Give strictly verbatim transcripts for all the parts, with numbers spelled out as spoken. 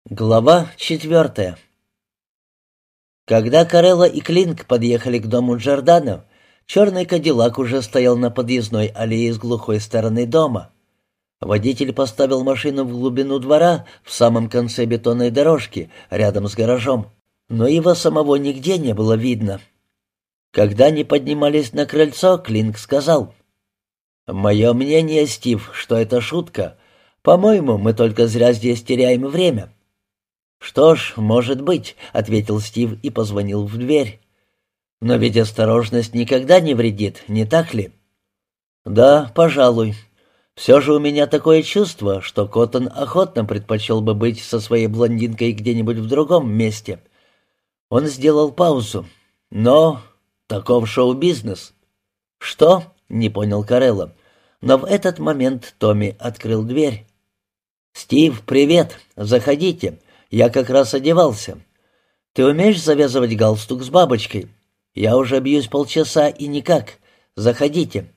Глава четвертая. Когда Карелла и Клинк подъехали к дому Джордано, черный кадиллак уже стоял на подъездной аллее с глухой стороны дома. Водитель поставил машину в глубину двора, в самом конце бетонной дорожки, рядом с гаражом, но его самого нигде не было видно. Когда они поднимались на крыльцо, Клинк сказал: «Мое мнение, Стив, что это шутка. По-моему, мы только зря здесь теряем время». «Что ж, может быть», — ответил Стив и позвонил в дверь. «Но ведь осторожность никогда не вредит, не так ли?» «Да, пожалуй. Все же у меня такое чувство, что Коттон охотно предпочел бы быть со своей блондинкой где-нибудь в другом месте». Он сделал паузу. «Но таков шоу-бизнес». «Что?» — не понял Карелла. Но в этот момент Томми открыл дверь. «Стив, привет! Заходите. Я как раз одевался. Ты умеешь завязывать галстук с бабочкой? Я уже бьюсь полчаса и никак. Заходите».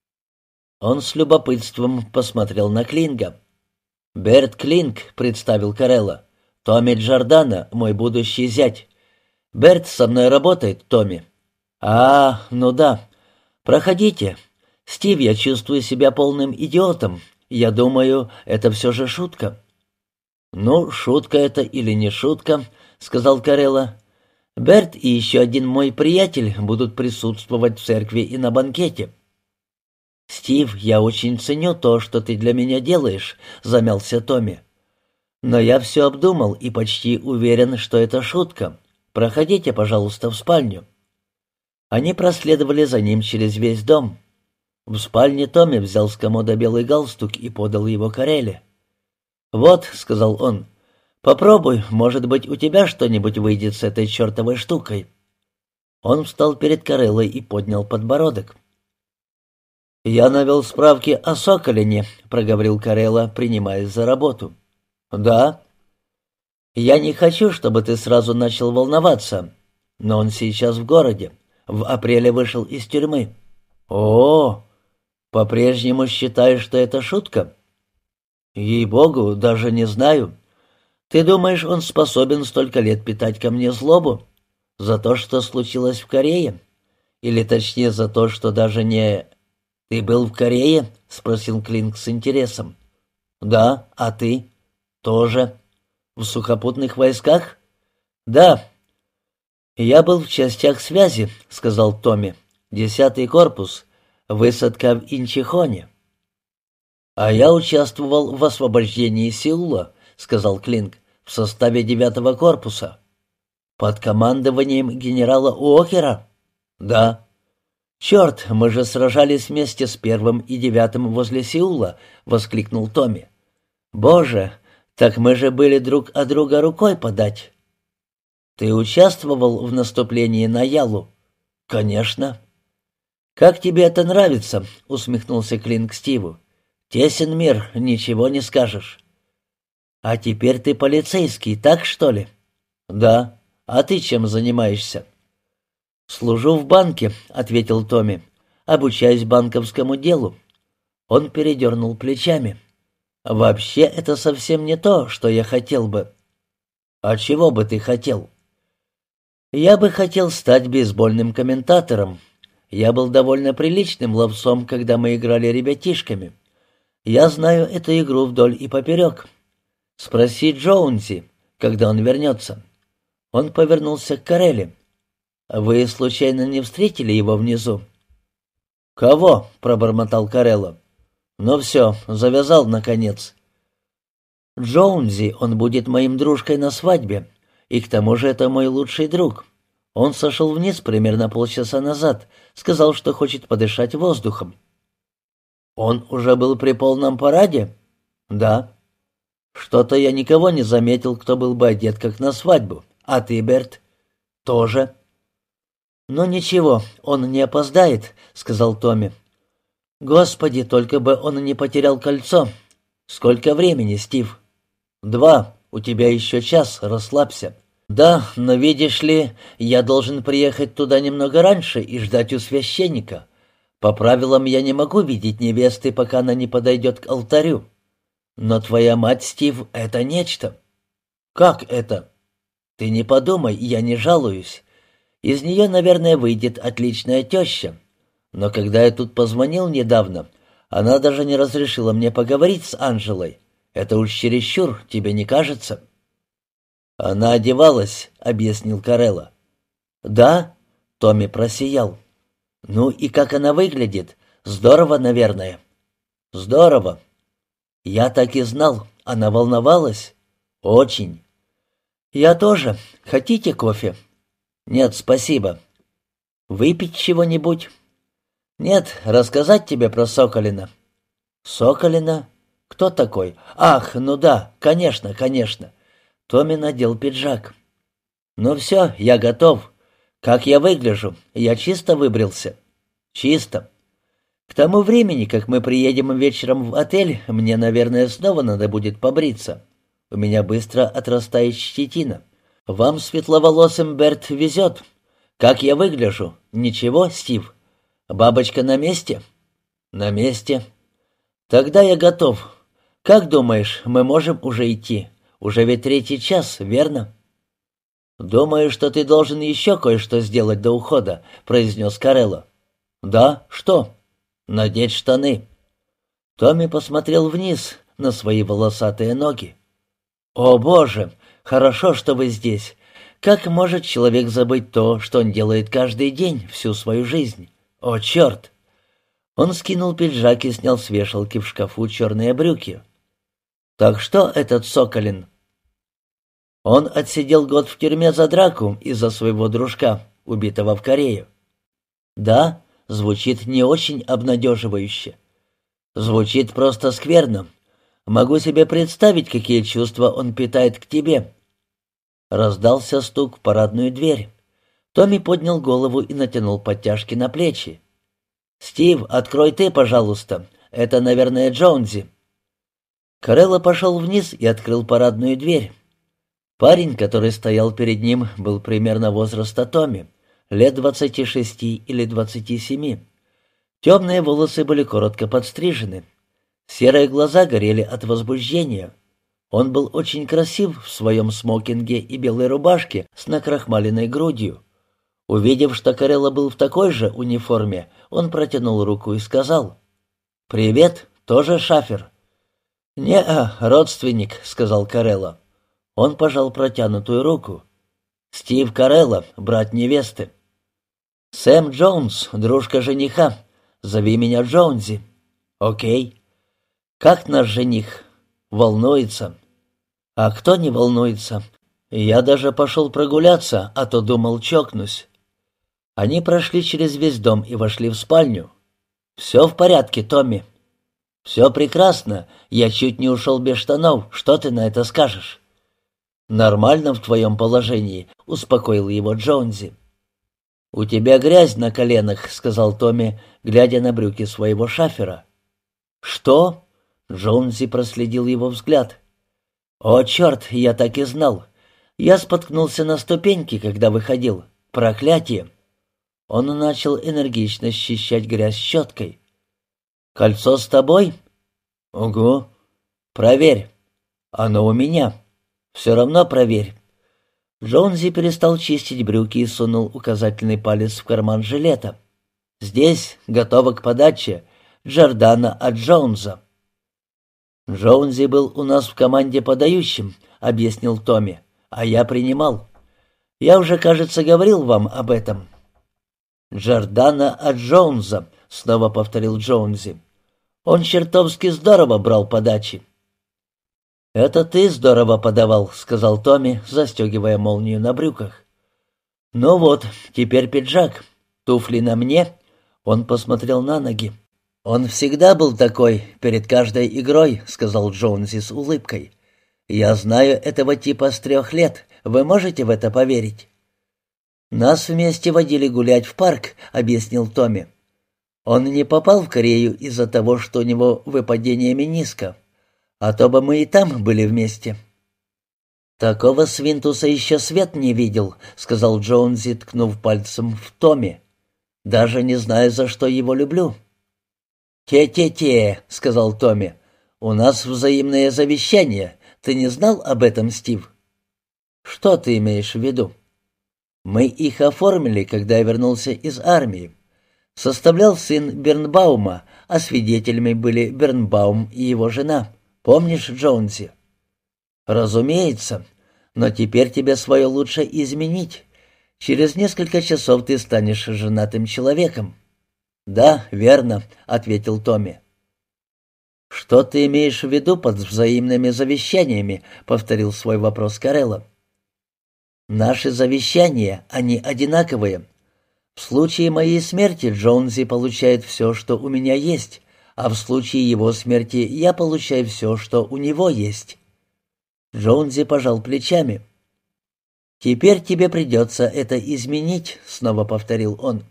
Он с любопытством посмотрел на Клинга. «Берт Клинг», — представил Карелла. «Томми Джордано, мой будущий зять. Берт со мной работает, Томми». «А, ну да. Проходите. Стив, я чувствую себя полным идиотом. Я думаю, это все же шутка». «Ну, шутка это или не шутка», — сказал Карелла. «Берт и еще один мой приятель будут присутствовать в церкви и на банкете». «Стив, я очень ценю то, что ты для меня делаешь», — замялся Томми. «Но я все обдумал и почти уверен, что это шутка. Проходите, пожалуйста, в спальню». Они проследовали за ним через весь дом. В спальне Томми взял с комода белый галстук и подал его Карелле. «Вот», — сказал он, — «попробуй, может быть, у тебя что-нибудь выйдет с этой чертовой штукой». Он встал перед Кареллой и поднял подбородок. «Я навел справки о Соколине», — проговорил Карелла, принимаясь за работу. «Да». «Я не хочу, чтобы ты сразу начал волноваться, но он сейчас в городе. В апреле вышел из тюрьмы». «О, по-прежнему считаешь, что это шутка?» «Ей-богу, даже не знаю. Ты думаешь, он способен столько лет питать ко мне злобу? За то, что случилось в Корее? Или точнее, за то, что даже не...» «Ты был в Корее?» — спросил Клинк с интересом. «Да, а ты?» «Тоже. В сухопутных войсках?» «Да». «Я был в частях связи», — сказал Томми. «Десятый корпус. Высадка в Инчихоне». «А я участвовал в освобождении Сеула», — сказал Клинк, — «в составе девятого корпуса». «Под командованием генерала Уокера?» «Да». «Черт, мы же сражались вместе с первым и девятым возле Сеула», — воскликнул Томми. «Боже, так мы же были друг от друга рукой подать». «Ты участвовал в наступлении на Ялу?» «Конечно». «Как тебе это нравится?» — усмехнулся Клинк Стиву. «Тесен мир, ничего не скажешь». «А теперь ты полицейский, так что ли?» «Да. А ты чем занимаешься?» «Служу в банке», — ответил Томми. «Обучаюсь банковскому делу». Он передернул плечами. «Вообще это совсем не то, что я хотел бы». «А чего бы ты хотел?» «Я бы хотел стать бейсбольным комментатором. Я был довольно приличным ловцом, когда мы играли ребятишками. Я знаю эту игру вдоль и поперек. Спроси Джоунси, когда он вернется». Он повернулся к Карелле. «Вы случайно не встретили его внизу?» «Кого?» — пробормотал Карелло. «Ну все, завязал, наконец». «Джоунси, он будет моим дружкой на свадьбе, и к тому же это мой лучший друг. Он сошел вниз примерно полчаса назад, сказал, что хочет подышать воздухом». «Он уже был при полном параде?» «Да». «Что-то я никого не заметил, кто был бы одет как на свадьбу. А ты, Берт?» «Тоже». «Ну ничего, он не опоздает», — сказал Томми. «Господи, только бы он не потерял кольцо. Сколько времени, Стив?» «Два. У тебя еще час, расслабься». «Да, но видишь ли, я должен приехать туда немного раньше и ждать у священника. По правилам я не могу видеть невесты, пока она не подойдет к алтарю. Но твоя мать, Стив, — это нечто». «Как это?» «Ты не подумай, я не жалуюсь. Из нее, наверное, выйдет отличная теща. Но когда я тут позвонил недавно, она даже не разрешила мне поговорить с Анжелой. Это уж чересчур, тебе не кажется?» «Она одевалась», — объяснил Карелла. «Да?» — Томми просиял. «Ну и как она выглядит? Здорово, наверное». «Здорово». «Я так и знал. Она волновалась?» «Очень». «Я тоже. Хотите кофе?» «Нет, спасибо». «Выпить чего-нибудь?» «Нет, рассказать тебе про Соколина». «Соколина? Кто такой? Ах, ну да, конечно, конечно». Томми надел пиджак. «Ну все, я готов. Как я выгляжу? Я чисто выбрился?» «Чисто. К тому времени, как мы приедем вечером в отель, мне, наверное, снова надо будет побриться. У меня быстро отрастает щетина. Вам, светловолосым, Берт, везет. Как я выгляжу? Ничего, Стив? Бабочка на месте?» «На месте». «Тогда я готов. Как думаешь, мы можем уже идти? Уже ведь третий час, верно?» «Думаю, что ты должен еще кое-что сделать до ухода», — произнес Карелло. «Да? Что?» «Надеть штаны». Томми посмотрел вниз на свои волосатые ноги. «О, Боже! Хорошо, что вы здесь. Как может человек забыть то, что он делает каждый день, всю свою жизнь? О, черт!» Он скинул пиджак и снял с вешалки в шкафу черные брюки. «Так что этот Соколин?» «Он отсидел год в тюрьме за драку из-за своего дружка, убитого в Корее». «Да, звучит не очень обнадеживающе». «Звучит просто скверно. Могу себе представить, какие чувства он питает к тебе». Раздался стук в парадную дверь. Томми поднял голову и натянул подтяжки на плечи. «Стив, открой ты, пожалуйста. Это, наверное, Джонзи». Карелло пошел вниз и открыл парадную дверь. Парень, который стоял перед ним, был примерно возраста Томми, лет двадцати шести или двадцати семи. Темные волосы были коротко подстрижены. Серые глаза горели от возбуждения. Он был очень красив в своем смокинге и белой рубашке с накрахмаленной грудью. Увидев, что Карелло был в такой же униформе, он протянул руку и сказал: «Привет, тоже шафер?» «Не-а, родственник», — сказал Карелло. Он пожал протянутую руку. «Стив Карелло, брат невесты». «Сэм Джонс, дружка жениха. Зови меня Джонзи». «Окей». «Как наш жених?» «Волнуется». «А кто не волнуется? Я даже пошел прогуляться, а то думал, чокнусь». Они прошли через весь дом и вошли в спальню. «Все в порядке, Томми?» «Все прекрасно. Я чуть не ушел без штанов. Что ты на это скажешь?» «Нормально в твоем положении», — успокоил его Джонзи. «У тебя грязь на коленах», — сказал Томми, глядя на брюки своего шафера. «Что?» — Джонзи проследил его взгляд. «О, черт, я так и знал. Я споткнулся на ступеньке, когда выходил. Проклятие!» Он начал энергично счищать грязь щеткой. «Кольцо с тобой?» «Угу». «Проверь». «Оно у меня». «Все равно проверь». Джонзи перестал чистить брюки и сунул указательный палец в карман жилета. «Здесь, готово к подаче, Джордана от Джонса». «Джонзи был у нас в команде подающим», — объяснил Томми, — «а я принимал. Я уже, кажется, говорил вам об этом». «Джордана от Джонса», — снова повторил Джонзи. «Он чертовски здорово брал подачи». «Это ты здорово подавал», — сказал Томми, застегивая молнию на брюках. «Ну вот, теперь пиджак. Туфли на мне». Он посмотрел на ноги. «Он всегда был такой, перед каждой игрой», — сказал Джонси с улыбкой. «Я знаю этого типа с трех лет. Вы можете в это поверить?» «Нас вместе водили гулять в парк», — объяснил Томми. «Он не попал в Корею из-за того, что у него выпадение мениска. А то бы мы и там были вместе». «Такого свинтуса еще свет не видел», — сказал Джонси, ткнув пальцем в Томми. «Даже не знаю, за что его люблю». «Те-те-те», — сказал Томми. «У нас взаимное завещание. Ты не знал об этом, Стив?» «Что ты имеешь в виду?» «Мы их оформили, когда я вернулся из армии. Составлял сын Бернбаума, а свидетелями были Бернбаум и его жена. Помнишь, Джонси?» «Разумеется. Но теперь тебе свое лучше изменить. Через несколько часов ты станешь женатым человеком». «Да, верно», — ответил Томми. «Что ты имеешь в виду под взаимными завещаниями?» — повторил свой вопрос Карелло. «Наши завещания, они одинаковые. В случае моей смерти Джонси получает все, что у меня есть, а в случае его смерти я получаю все, что у него есть». Джонси пожал плечами. «Теперь тебе придется это изменить», — снова повторил он.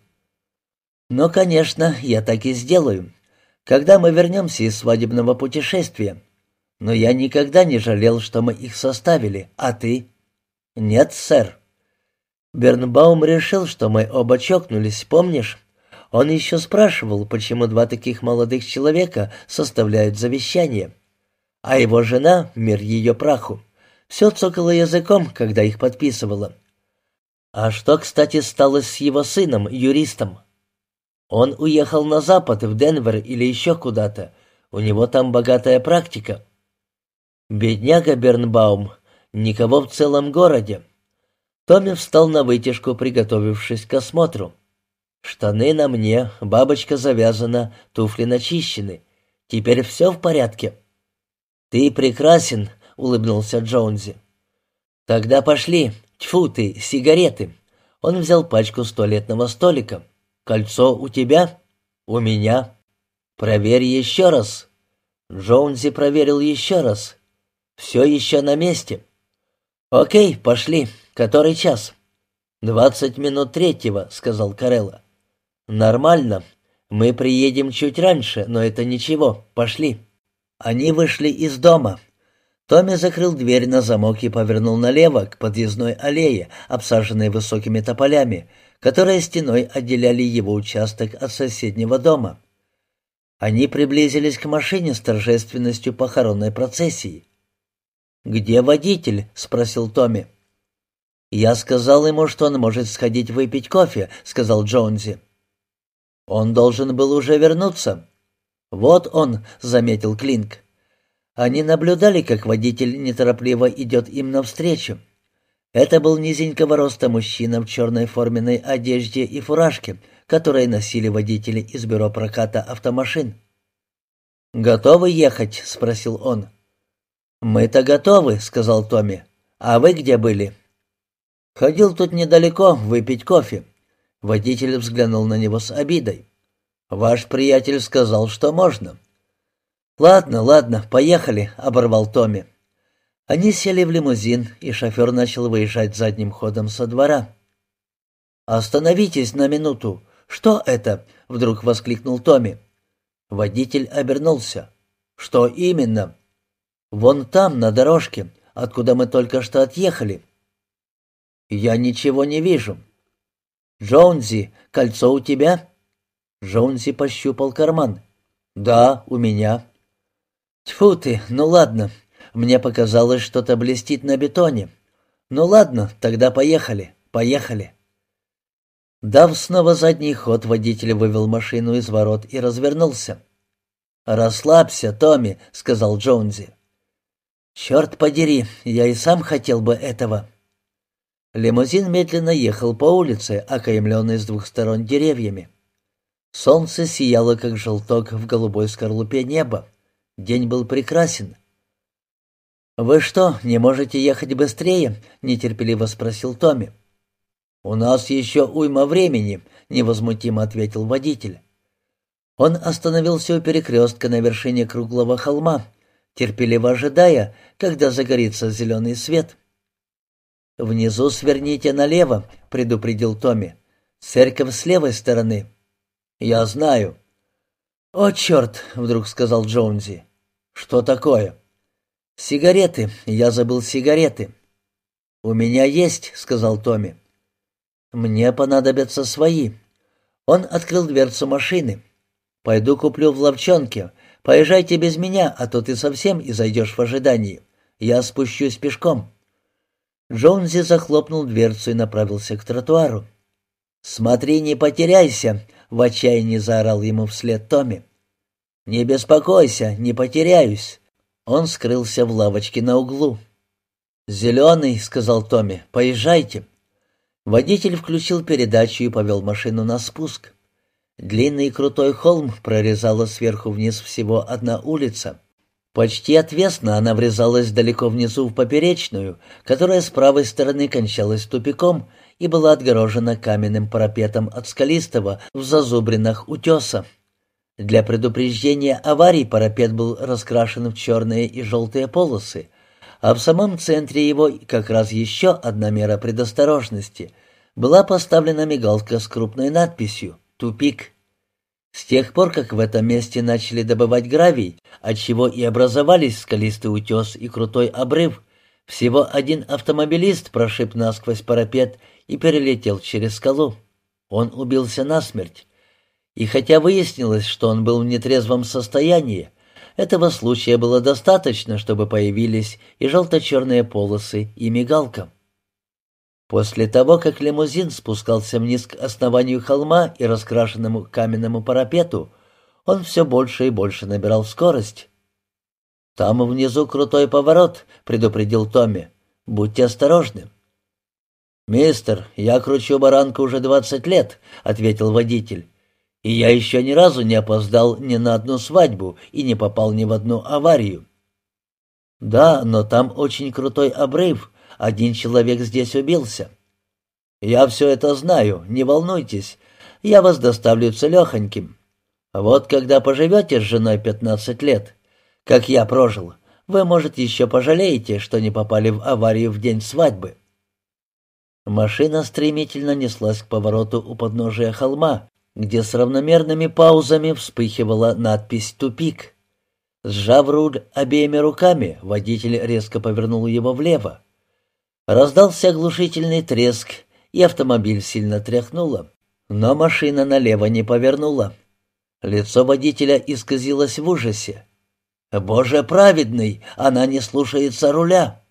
«Но, конечно, я так и сделаю, когда мы вернемся из свадебного путешествия. Но я никогда не жалел, что мы их составили, а ты?» «Нет, сэр». «Бернбаум решил, что мы оба чокнулись, помнишь? Он еще спрашивал, почему два таких молодых человека составляют завещание. А его жена, мир ее праху, все цокала языком, когда их подписывала. А что, кстати, стало с его сыном, юристом? Он уехал на запад, в Денвер или еще куда-то. У него там богатая практика. Бедняга Бернбаум, никого в целом городе». Томми встал на вытяжку, приготовившись к осмотру. «Штаны на мне, бабочка завязана, туфли начищены. Теперь все в порядке?» «Ты прекрасен», — улыбнулся Джонси. «Тогда пошли. Тьфу ты, сигареты». Он взял пачку с туалетного столика. «Кольцо у тебя?» «У меня». «Проверь еще раз». Джонси проверил еще раз. «Все еще на месте». «Окей, пошли. Который час?» «Двадцать минут третьего», — сказал Карелло. «Нормально. Мы приедем чуть раньше, но это ничего. Пошли». Они вышли из дома. Томми закрыл дверь на замок и повернул налево к подъездной аллее, обсаженной высокими тополями, которые стеной отделяли его участок от соседнего дома. Они приблизились к машине с торжественностью похоронной процессии. «Где водитель?» — спросил Томми. «Я сказал ему, что он может сходить выпить кофе», — сказал Джонси. «Он должен был уже вернуться». «Вот он», — заметил Клинк. Они наблюдали, как водитель неторопливо идет им навстречу. Это был низенького роста мужчина в черной форменной одежде и фуражке, которые носили водители из бюро проката автомашин. «Готовы ехать?» — спросил он. «Мы-то готовы», — сказал Томми. «А вы где были?» «Ходил тут недалеко выпить кофе». Водитель взглянул на него с обидой. «Ваш приятель сказал, что можно». «Ладно, ладно, поехали», — оборвал Томми. Они сели в лимузин, и шофер начал выезжать задним ходом со двора. «Остановитесь на минуту. Что это?» — вдруг воскликнул Томми. Водитель обернулся. «Что именно?» «Вон там, на дорожке, откуда мы только что отъехали». «Я ничего не вижу». «Джонси, кольцо у тебя?» Джонси пощупал карман. «Да, у меня». «Тьфу ты, ну ладно. Мне показалось, что-то блестит на бетоне. Ну ладно, тогда поехали, поехали». Дав снова задний ход, водитель вывел машину из ворот и развернулся. «Расслабься, Томми», — сказал Джонси. «Черт подери, я и сам хотел бы этого». Лимузин медленно ехал по улице, окаймленной с двух сторон деревьями. Солнце сияло, как желток в голубой скорлупе неба. День был прекрасен. «Вы что, не можете ехать быстрее?» — нетерпеливо спросил Томми. «У нас еще уйма времени», — невозмутимо ответил водитель. Он остановился у перекрестка на вершине круглого холма, терпеливо ожидая, когда загорится зеленый свет. «Внизу сверните налево», — предупредил Томми. «Церковь с левой стороны». «Я знаю». «О, черт!» — вдруг сказал Джонси. «Что такое?» «Сигареты. Я забыл сигареты». «У меня есть», — сказал Томми. «Мне понадобятся свои». Он открыл дверцу машины. «Пойду куплю в лавчонке. Поезжайте без меня, а то ты совсем и зайдешь в ожидании. Я спущусь пешком». Джонзи захлопнул дверцу и направился к тротуару. «Смотри, не потеряйся!» — в отчаянии заорал ему вслед Томми. «Не беспокойся, не потеряюсь!» Он скрылся в лавочке на углу. «Зеленый», — сказал Томми, — «поезжайте». Водитель включил передачу и повел машину на спуск. Длинный и крутой холм прорезала сверху вниз всего одна улица. Почти отвесно она врезалась далеко внизу в поперечную, которая с правой стороны кончалась тупиком и была отгорожена каменным парапетом от скалистого в зазубринах утеса. Для предупреждения аварий парапет был раскрашен в черные и желтые полосы, а в самом центре его, как раз еще одна мера предосторожности, была поставлена мигалка с крупной надписью «Тупик». С тех пор, как в этом месте начали добывать гравий, отчего и образовались скалистый утес и крутой обрыв, всего один автомобилист прошиб насквозь парапет и перелетел через скалу. Он убился насмерть. И хотя выяснилось, что он был в нетрезвом состоянии, этого случая было достаточно, чтобы появились и желто-черные полосы, и мигалка. После того, как лимузин спускался вниз к основанию холма и раскрашенному каменному парапету, он все больше и больше набирал скорость. «Там внизу крутой поворот», — предупредил Томми. «Будьте осторожны». «Мистер, я кручу баранку уже двадцать лет», — ответил водитель. «И я еще ни разу не опоздал ни на одну свадьбу и не попал ни в одну аварию». «Да, но там очень крутой обрыв. Один человек здесь убился». «Я все это знаю, не волнуйтесь. Я вас доставлю целехоньким. Вот когда поживете с женой пятнадцать лет, как я прожил, вы, может, еще пожалеете, что не попали в аварию в день свадьбы». Машина стремительно неслась к повороту у подножия холма, где с равномерными паузами вспыхивала надпись «Тупик». Сжав руль обеими руками, водитель резко повернул его влево. Раздался оглушительный треск, и автомобиль сильно тряхнуло, но машина налево не повернула. Лицо водителя исказилось в ужасе. «Боже праведный, она не слушается руля!»